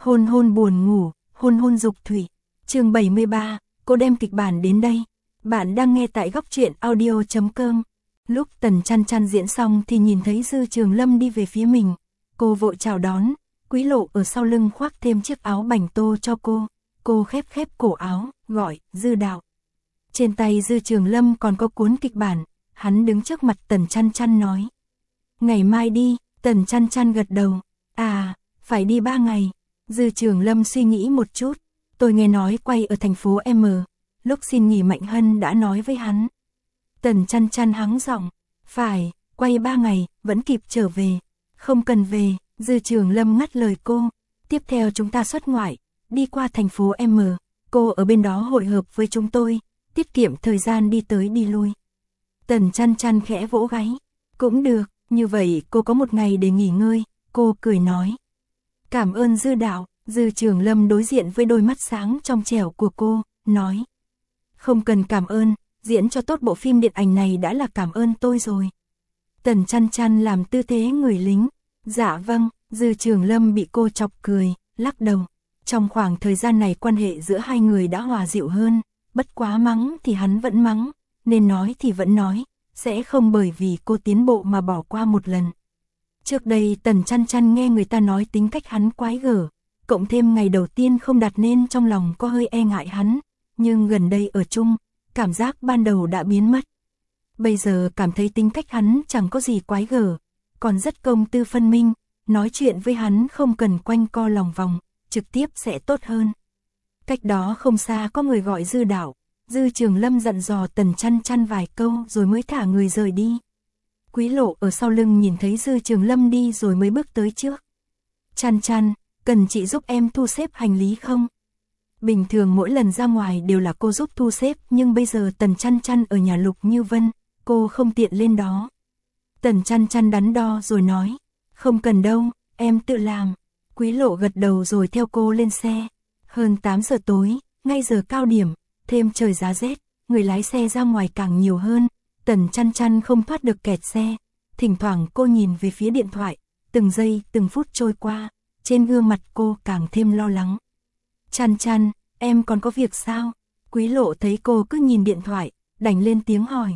Hôn hôn buồn ngủ, hôn hôn dục thủy. Chương 73, cô đem kịch bản đến đây. Bạn đang nghe tại góc truyện audio.com. Lúc Tần Chăn Chăn diễn xong thì nhìn thấy Dư Trường Lâm đi về phía mình. Cô vội chào đón, Quý Lộ ở sau lưng khoác thêm chiếc áo bành tô cho cô. Cô khép cổ áo, gọi, Dư Đạo. Trên tay Dư Trường Lâm còn có cuốn kịch bản, hắn đứng trước mặt Tần Chăn Chăn nói. Ngày mai đi, Tần Chăn Chăn gật đầu. À, phải đi 3 ngày. Dư Trường Lâm suy nghĩ một chút. Tôi nghe nói quay ở thành phố M. Lúc xin nghỉ Mạnh Hân đã nói với hắn. Tần Chăn Chăn hắng giọng. Phải, quay 3 ngày, vẫn kịp trở về. Không cần về, Dư Trường Lâm ngắt lời cô. Tiếp theo chúng ta xuất ngoại, đi qua thành phố M. Cô ở bên đó hội hợp với chúng tôi, tiết kiệm thời gian đi tới đi lui. Tần Chăn Chăn khẽ vỗ gáy. Cũng được, như vậy cô có 1 ngày để nghỉ ngơi. Cô cười nói. Cảm ơn Dư Đạo. Dư Trường Lâm đối diện với đôi mắt sáng trong trẻo của cô, nói. Không cần cảm ơn, diễn cho tốt bộ phim điện ảnh này đã là cảm ơn tôi rồi. Tần Chăn Chăn làm tư thế người lính. Dạ vâng, Dư Trường Lâm bị cô chọc cười, lắc đầu. Trong khoảng thời gian này quan hệ giữa hai người đã hòa dịu hơn, bất quá mắng thì hắn vẫn mắng, nên nói thì vẫn nói, sẽ không bởi vì cô tiến bộ mà bỏ qua một lần. Trước đây Tần Chăn Chăn nghe người ta nói tính cách hắn quái gở, cộng thêm ngày đầu tiên không đặt nên trong lòng có hơi e ngại hắn, nhưng gần đây ở chung, cảm giác ban đầu đã biến mất. Bây giờ cảm thấy tính cách hắn chẳng có gì quái gở, còn rất công tư phân minh, nói chuyện với hắn không cần quanh co lòng vòng, trực tiếp sẽ tốt hơn. Cách đó không xa có người gọi Dư Đạo, Dư Trường Lâm dặn dò Tần Chăn Chăn vài câu rồi mới thả người rời đi. Quý Lộ ở sau lưng nhìn thấy Dư Trường Lâm đi rồi mới bước tới trước. Chăn Chăn, cần chị giúp em thu xếp hành lý không? Bình thường mỗi lần ra ngoài đều là cô giúp thu xếp, nhưng bây giờ Tần Chăn Chăn ở nhà Lục Như Vân, cô không tiện lên đó. Tần Chăn Chăn đắn đo rồi nói, không cần đâu, em tự làm. Quý Lộ gật đầu rồi theo cô lên xe. Hơn 8 giờ tối, ngay giờ cao điểm, thêm trời giá rét, người lái xe ra ngoài càng nhiều hơn. Tần Chăn Chăn không thoát được kẹt xe. Thỉnh thoảng cô nhìn về phía điện thoại, từng giây từng phút trôi qua, trên gương mặt cô càng thêm lo lắng. Chăn Chăn, em còn có việc sao? Quý Lộ thấy cô cứ nhìn điện thoại, đành lên tiếng hỏi.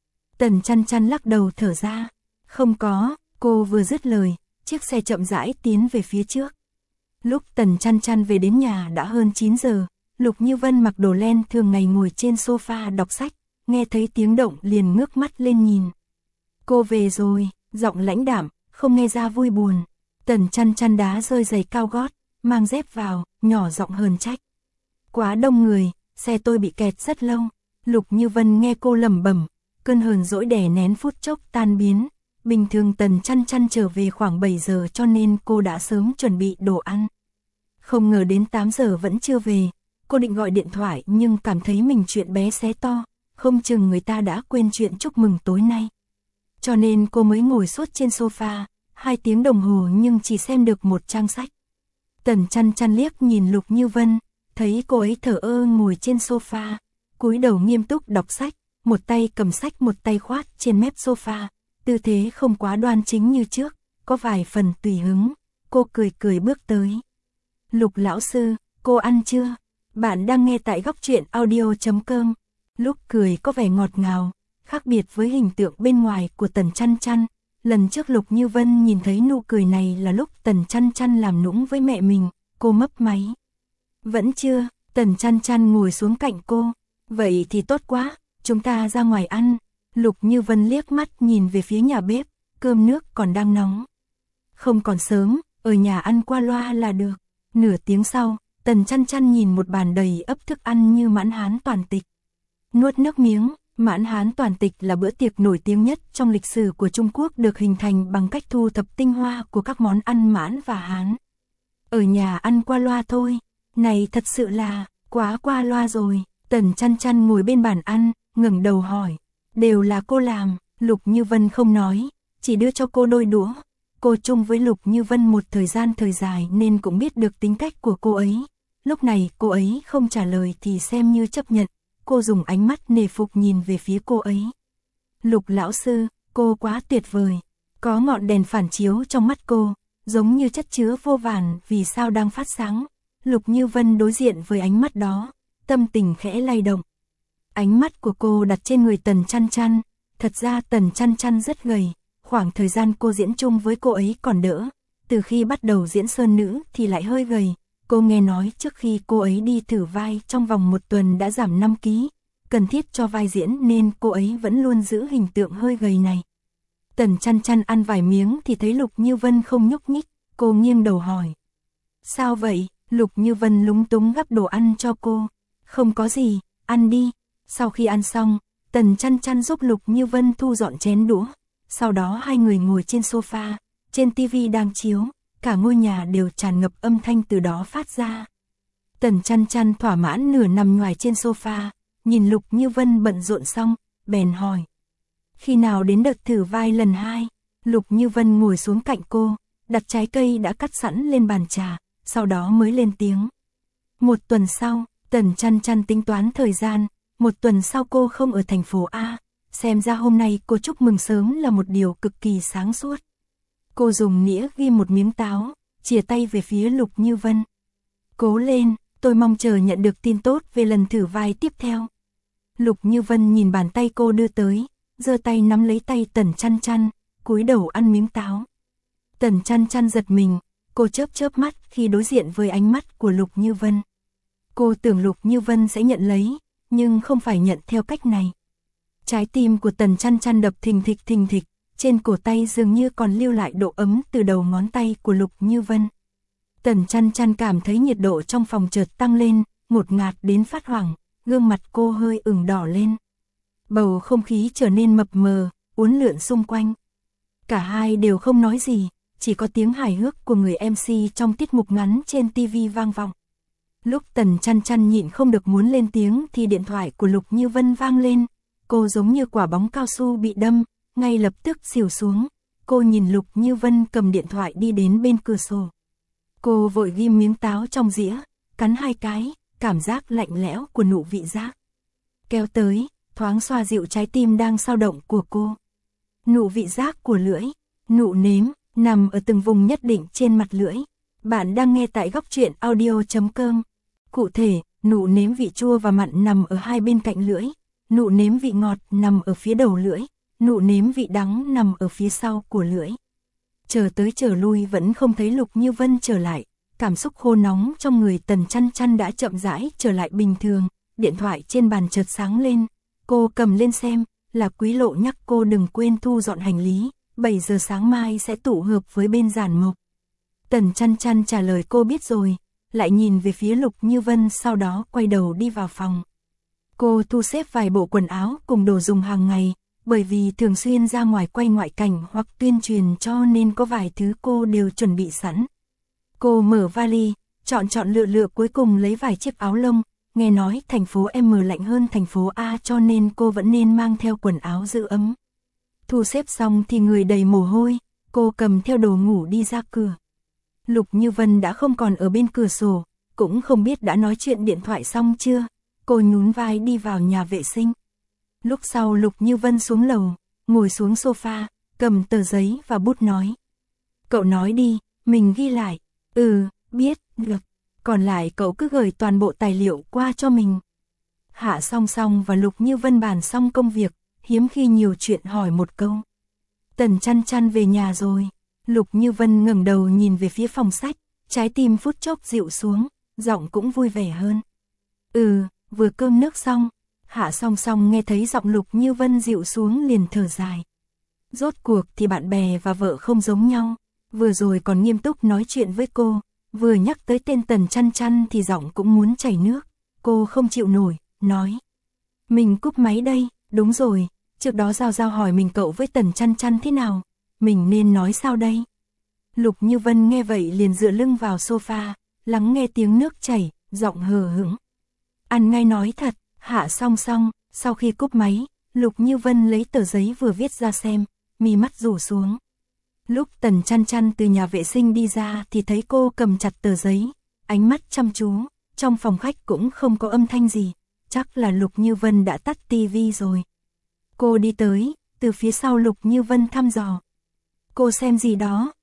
Tần Chăn Chăn lắc đầu thở ra. Không có, cô vừa dứt lời, chiếc xe chậm rãi tiến về phía trước. Lúc Tần Chăn Chăn về đến nhà đã hơn 9 giờ, Lục Như Vân mặc đồ len thường ngày ngồi trên sofa đọc sách, nghe thấy tiếng động liền ngước mắt lên nhìn. Cô về rồi, giọng lãnh đạm, không nghe ra vui buồn. Tần Chăn Chăn đá rơi giày cao gót, mang dép vào, nhỏ giọng hờn trách. Quá đông người, xe tôi bị kẹt rất lâu. Lục Như Vân nghe cô lẩm bẩm, cơn hờn dỗi đè nén phút chốc tan biến. Bình thường Tần Chăn Chăn trở về khoảng 7 giờ cho nên cô đã sớm chuẩn bị đồ ăn. Không ngờ đến 8 giờ vẫn chưa về, cô định gọi điện thoại nhưng cảm thấy mình chuyện bé xé to, không chừng người ta đã quên chuyện chúc mừng tối nay. Cho nên cô mới ngồi suốt trên sofa, 2 tiếng đồng hồ nhưng chỉ xem được 1 trang sách. Tần Chăn Chăn liếc nhìn Lục Như Vân, thấy cô ấy thở ơ ngồi trên sofa, cúi đầu nghiêm túc đọc sách, một tay cầm sách một tay khoát trên mép sofa, tư thế không quá đoan chính như trước, có vài phần tùy hứng. Cô cười bước tới. Lục lão sư, cô ăn chưa? Bạn đang nghe tại góc truyện audio.com. Lúc cười có vẻ ngọt ngào, khác biệt với hình tượng bên ngoài của Tần Chăn Chăn. Lần trước Lục Như Vân nhìn thấy nụ cười này là lúc Tần Chăn Chăn làm nũng với mẹ mình, cô mấp máy. Vẫn chưa, Tần Chăn Chăn ngồi xuống cạnh cô. Vậy thì tốt quá, chúng ta ra ngoài ăn. Lục Như Vân liếc mắt nhìn về phía nhà bếp, cơm nước còn đang nóng. Không còn sớm, ở nhà ăn qua loa là được. Nửa tiếng sau, Tần Chăn Chăn nhìn một bàn đầy ắp thức ăn như mãn hán toàn tịch. Nuốt nước miếng, mãn hán toàn tịch là bữa tiệc nổi tiếng nhất trong lịch sử của Trung Quốc, được hình thành bằng cách thu thập tinh hoa của các món ăn mãn và hán. Ở nhà ăn qua loa thôi, này thật sự là quá qua loa rồi. Tần Chăn Chăn ngồi bên bàn ăn, ngẩng đầu hỏi. Đều là cô làm. Lục Như Vân không nói, chỉ đưa cho cô đôi đũa. Cô chung với Lục Như Vân một thời gian dài nên cũng biết được tính cách của cô ấy. Lúc này cô ấy không trả lời thì xem như chấp nhận. Cô dùng ánh mắt nể phục nhìn về phía cô ấy. Lục lão sư, cô quá tuyệt vời. Có ngọn đèn phản chiếu trong mắt cô. giống như chất chứa vô vàn vì sao đang phát sáng. Lục Như Vân đối diện với ánh mắt đó, tâm tình khẽ lay động. Ánh mắt của cô đặt trên người Tần Chăn Chăn, thật ra Tần Chăn Chăn rất gầy, khoảng thời gian cô diễn chung với cô ấy còn đỡ, từ khi bắt đầu diễn sơn nữ thì lại hơi gầy. Cô nghe nói trước khi cô ấy đi thử vai trong vòng 1 tuần đã giảm 5 kg, cần thiết cho vai diễn nên cô ấy vẫn luôn giữ hình tượng hơi gầy này. Tần Chăn Chăn ăn vài miếng thì thấy Lục Như Vân không nhúc nhích, cô nghiêng đầu hỏi. Sao vậy? Lục Như Vân lúng túng gắp đồ ăn cho cô. Không có gì, ăn đi. Sau khi ăn xong, Tần Chăn Chăn giúp Lục Như Vân thu dọn chén đũa. Sau đó hai người ngồi trên sofa, trên tivi đang chiếu, cả ngôi nhà đều tràn ngập âm thanh từ đó phát ra. Tần Chăn Chăn thỏa mãn nửa nằm ngoài trên sofa, nhìn Lục Như Vân bận rộn xong, bèn hỏi. Khi nào đến đợt thử vai lần 2? Lục Như Vân ngồi xuống cạnh cô, đặt trái cây đã cắt sẵn lên bàn trà, sau đó mới lên tiếng. 1 tuần sau, Tần Chăn Chăn tính toán thời gian, 1 tuần sau cô không ở thành phố A, xem ra hôm nay cô chúc mừng sớm là một điều cực kỳ sáng suốt. Cô dùng nĩa ghi một miếng táo, chìa tay về phía Lục Như Vân. Cố lên, tôi mong chờ nhận được tin tốt về lần thử vai tiếp theo. Lục Như Vân nhìn bàn tay cô đưa tới, giơ tay nắm lấy tay Tần Chăn Chăn, cúi đầu ăn miếng táo. Tần Chăn Chăn giật mình, cô chớp mắt khi đối diện với ánh mắt của Lục Như Vân. Cô tưởng Lục Như Vân sẽ nhận lấy, nhưng không phải nhận theo cách này. Trái tim của Tần Chăn Chăn đập thình thịch, trên cổ tay dường như còn lưu lại độ ấm từ đầu ngón tay của Lục Như Vân. Tần Chăn Chăn cảm thấy nhiệt độ trong phòng chợt tăng lên, ngột ngạt đến phát hoảng, gương mặt cô hơi ửng đỏ lên. Bầu không khí trở nên mập mờ, uốn lượn xung quanh. Cả hai đều không nói gì, chỉ có tiếng hài hước của người MC trong tiết mục ngắn trên TV vang vọng. Lúc Tần Chăn Chăn nhịn không được muốn lên tiếng thì điện thoại của Lục Như Vân vang lên. Cô giống như quả bóng cao su bị đâm, ngay lập tức xỉu xuống. Cô nhìn Lục Như Vân cầm điện thoại đi đến bên cửa sổ. Cô vội ghim miếng táo trong dĩa, cắn 2 cái, cảm giác lạnh lẽo của nụ vị giác kéo tới, thoáng xoa dịu trái tim đang xao động của cô. Nụ vị giác của lưỡi, nụ nếm, nằm ở từng vùng nhất định trên mặt lưỡi. Bạn đang nghe tại góc truyện audio.com. Cụ thể, nụ nếm vị chua và mặn nằm ở hai bên cạnh lưỡi, nụ nếm vị ngọt nằm ở phía đầu lưỡi, nụ nếm vị đắng nằm ở phía sau của lưỡi. Chờ tới chờ lui vẫn không thấy Lục Như Vân trở lại, cảm xúc khô nóng trong người Tần Chăn Chăn đã chậm rãi trở lại bình thường. Điện thoại trên bàn chợt sáng lên, cô cầm lên xem, là Quý Lộ nhắc cô đừng quên thu dọn hành lý, 7 giờ sáng mai sẽ tụ hợp với bên Giản Mộc. Tần Chăn Chăn trả lời cô biết rồi, lại nhìn về phía Lục Như Vân, sau đó quay đầu đi vào phòng. Cô thu xếp vài bộ quần áo cùng đồ dùng hàng ngày, bởi vì thường xuyên ra ngoài quay ngoại cảnh hoặc tuyên truyền cho nên có vài thứ cô đều chuẩn bị sẵn. Cô mở vali, chọn lựa cuối cùng lấy vài chiếc áo lông, nghe nói thành phố M lạnh hơn thành phố A cho nên cô vẫn nên mang theo quần áo giữ ấm. Thu xếp xong thì người đầy mồ hôi, cô cầm theo đồ ngủ đi ra cửa. Lục Như Vân đã không còn ở bên cửa sổ, cũng không biết đã nói chuyện điện thoại xong chưa. Cô nhún vai đi vào nhà vệ sinh. Lúc sau Lục Như Vân xuống lầu, ngồi xuống sofa, cầm tờ giấy và bút nói. Cậu nói đi, mình ghi lại. Biết, được. Còn lại cậu cứ gửi toàn bộ tài liệu qua cho mình. Hạ Song Song và Lục Như Vân bàn xong công việc, hiếm khi nhiều chuyện hỏi một câu. Tần Chăn Chăn về nhà rồi. Lục Như Vân ngẩng đầu nhìn về phía phòng sách, trái tim phút chốc dịu xuống, giọng cũng vui vẻ hơn. Vừa cơm nước xong. Hạ Song Song nghe thấy giọng Lục Như Vân dịu xuống liền thở dài. Rốt cuộc thì bạn bè và vợ không giống nhau, vừa rồi còn nghiêm túc nói chuyện với cô, vừa nhắc tới tên Tần Chăn Chăn thì giọng cũng muốn chảy nước. Cô không chịu nổi, nói. Mình cúp máy đây. Đúng rồi, trước đó Giao Giao hỏi mình cậu với Tần Chăn Chăn thế nào, mình nên nói sao đây? Lục Như Vân nghe vậy liền dựa lưng vào sofa, lắng nghe tiếng nước chảy, giọng hờ hững. Ăn ngay nói thật. Hạ Song Song, sau khi cúp máy, Lục Như Vân lấy tờ giấy vừa viết ra xem, mi mắt rủ xuống. Lúc Tần Chăn Chăn từ nhà vệ sinh đi ra thì thấy cô cầm chặt tờ giấy, ánh mắt chăm chú, trong phòng khách cũng không có âm thanh gì, chắc là Lục Như Vân đã tắt tivi rồi. Cô đi tới, từ phía sau Lục Như Vân thăm dò. Cô xem gì đó?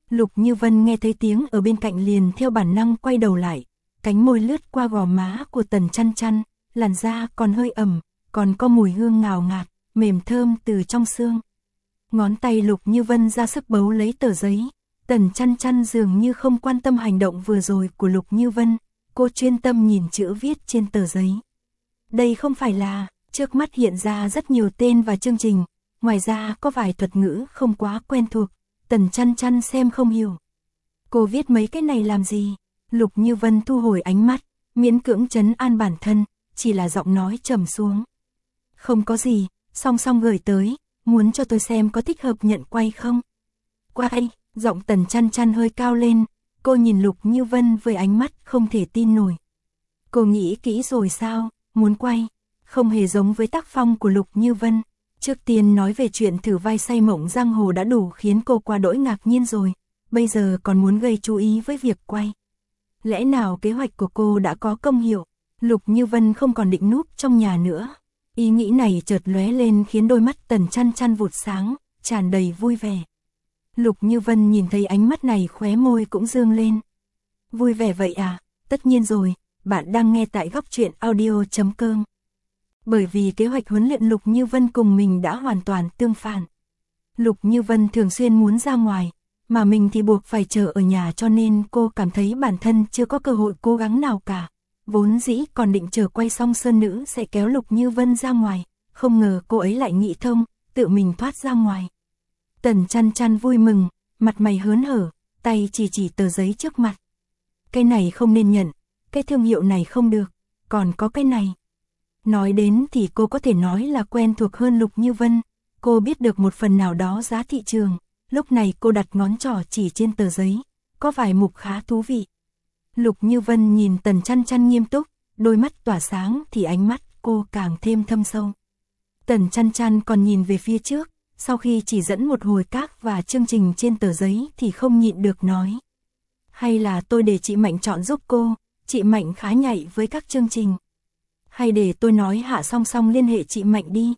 Lục Như Vân nghe thấy tiếng ở bên cạnh liền theo bản năng quay đầu lại, cánh môi lướt qua gò má của Tần Chăn Chăn, làn da còn hơi ẩm, còn có mùi hương ngào ngạt, mềm thơm từ trong xương. Ngón tay Lục Như Vân ra sức bấu lấy tờ giấy, Tần Chăn Chăn dường như không quan tâm hành động vừa rồi của Lục Như Vân, cô chuyên tâm nhìn chữ viết trên tờ giấy. Đây không phải là, trước mắt hiện ra rất nhiều tên và chương trình, ngoài ra có vài thuật ngữ không quá quen thuộc, Tần Chăn Chăn xem không hiểu. Cô viết mấy cái này làm gì? Lục Như Vân thu hồi ánh mắt, miễn cưỡng trấn an bản thân, chỉ là giọng nói trầm xuống. Không có gì, song song gửi tới, muốn cho tôi xem có thích hợp nhận quay không? Quay, giọng Tần Chăn Chăn hơi cao lên, cô nhìn Lục Như Vân với ánh mắt không thể tin nổi. Cô nghĩ kỹ rồi sao, muốn quay, không hề giống với tác phong của Lục Như Vân. Trước tiên nói về chuyện thử vai say mộng giang hồ đã đủ khiến cô quá đỗi ngạc nhiên rồi, bây giờ còn muốn gây chú ý với việc quay. Lẽ nào kế hoạch của cô đã có công hiệu? Lục Như Vân không còn định núp trong nhà nữa. Ý nghĩ này chợt lóe lên khiến đôi mắt Tần Chăn Chăn vụt sáng, tràn đầy vui vẻ. Lục Như Vân nhìn thấy ánh mắt này khóe môi cũng dương lên. Vui vẻ vậy à? Tất nhiên rồi, bạn đang nghe tại Góc Truyện Audio.com. Bởi vì kế hoạch huấn luyện Lục Như Vân cùng mình đã hoàn toàn tương phản. Lục Như Vân thường xuyên muốn ra ngoài, mà mình thì buộc phải chờ ở nhà, cho nên cô cảm thấy bản thân chưa có cơ hội cố gắng nào cả. Vốn dĩ còn định chờ quay xong Sơn Nữ sẽ kéo Lục Như Vân ra ngoài, không ngờ cô ấy lại nghĩ thông, tự mình thoát ra ngoài. Tần Chăn Chăn vui mừng, mặt mày hớn hở, tay chỉ tờ giấy trước mặt. Cái này không nên nhận, cái thương hiệu này không được, còn có cái này. Nói đến thì cô có thể nói là quen thuộc hơn Lục Như Vân, cô biết được một phần nào đó giá thị trường, lúc này cô đặt ngón trỏ chỉ trên tờ giấy, có vài mục khá thú vị. Lục Như Vân nhìn Tần Chăn Chăn nghiêm túc, đôi mắt tỏa sáng thì ánh mắt cô càng thêm thâm sâu. Tần Chăn Chăn còn nhìn về phía trước, sau khi chỉ dẫn một hồi các và chương trình trên tờ giấy thì không nhịn được nói. Hay là tôi để chị Mạnh chọn giúp cô, chị Mạnh khá nhạy với các chương trình. Hay để tôi nói Hạ Song Song liên hệ chị Mạnh đi.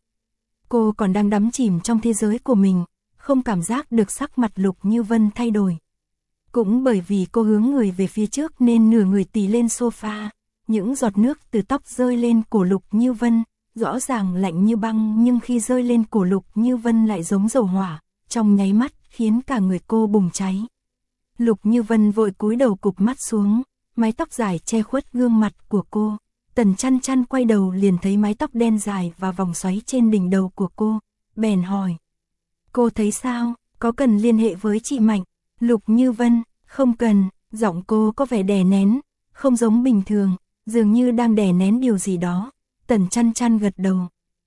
Cô còn đang đắm chìm trong thế giới của mình, không cảm giác được sắc mặt Lục Như Vân thay đổi. Cũng bởi vì cô hướng người về phía trước nên nửa người tì lên sofa, những giọt nước từ tóc rơi lên cổ Lục Như Vân, rõ ràng lạnh như băng nhưng khi rơi lên cổ Lục Như Vân lại giống dầu hỏa, trong nháy mắt khiến cả người cô bùng cháy. Lục Như Vân vội cúi đầu cụp mắt xuống, mái tóc dài che khuất gương mặt của cô. Tần Chăn Chăn quay đầu liền thấy mái tóc đen dài và vòng xoáy trên đỉnh đầu của cô, bèn hỏi. Cô thấy sao, có cần liên hệ với chị Mạnh? Lục Như Vân, không cần, giọng cô có vẻ đè nén, không giống bình thường, dường như đang đè nén điều gì đó. Tần Chăn Chăn gật đầu.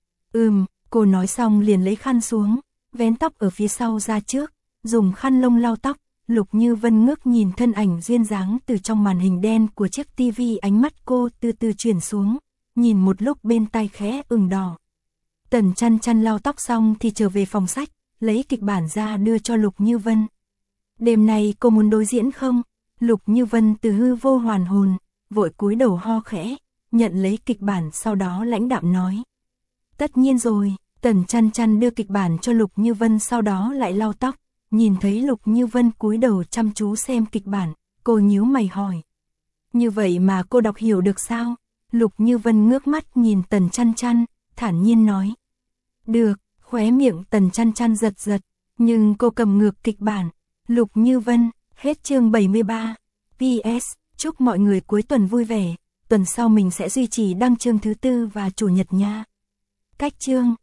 Cô nói xong liền lấy khăn xuống, vén tóc ở phía sau ra trước, dùng khăn lông lau tóc. Lục Như Vân ngước nhìn thân ảnh duyên dáng từ trong màn hình đen của chiếc tivi, ánh mắt cô từ từ chuyển xuống, nhìn một lúc bên tai khẽ ửng đỏ. Tần Chăn Chăn lau tóc xong thì trở về phòng sách, lấy kịch bản ra đưa cho Lục Như Vân. Đêm nay cô muốn đối diễn không? Lục Như Vân từ hư vô hoàn hồn, vội cúi đầu ho khẽ, nhận lấy kịch bản sau đó lãnh đạm nói. Tất nhiên rồi. Tần Chăn Chăn đưa kịch bản cho Lục Như Vân sau đó lại lau tóc. Nhìn thấy Lục Như Vân cúi đầu chăm chú xem kịch bản, cô nhíu mày hỏi. Như vậy mà cô đọc hiểu được sao? Lục Như Vân ngước mắt nhìn Tần Chăn Chăn, thản nhiên nói. Được, khóe miệng Tần Chăn Chăn giật giật, nhưng cô cầm ngược kịch bản. Lục Như Vân, hết chương 73. PS, chúc mọi người cuối tuần vui vẻ, tuần sau mình sẽ duy trì đăng chương thứ 4 và chủ nhật nha. Cách chương